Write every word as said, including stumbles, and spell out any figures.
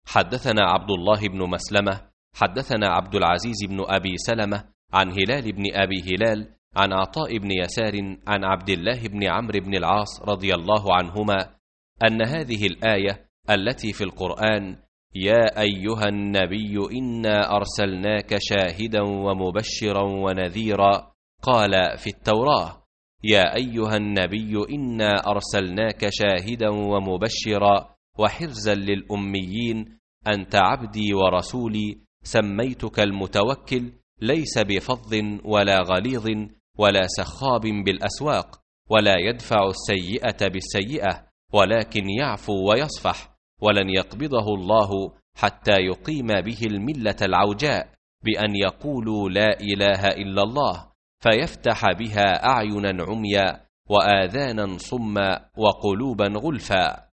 حدثنا عبد الله بن مسلمة حدثنا عبد العزيز بن أبي سلمة عن هلال بن أبي هلال عن عطاء بن يسار عن عبد الله بن عمرو بن العاص رضي الله عنهما أن هذه الآية التي في القرآن يا أيها النبي إنا أرسلناك شاهدا ومبشرا ونذيرا قال في التوراة يا أيها النبي إنا أرسلناك شاهدا ومبشرا وحرزا للأميين أنت عبدي ورسولي سميتك المتوكل ليس بفظ ولا غليظ ولا سخاب بالأسواق ولا يدفع السيئة بالسيئة ولكن يعفو ويصفح ولن يقبضه الله حتى يقيم به الملة العوجاء بأن يقولوا لا إله إلا الله فيفتح بها أعينا عميا وآذانا صما وقلوبا غلفا.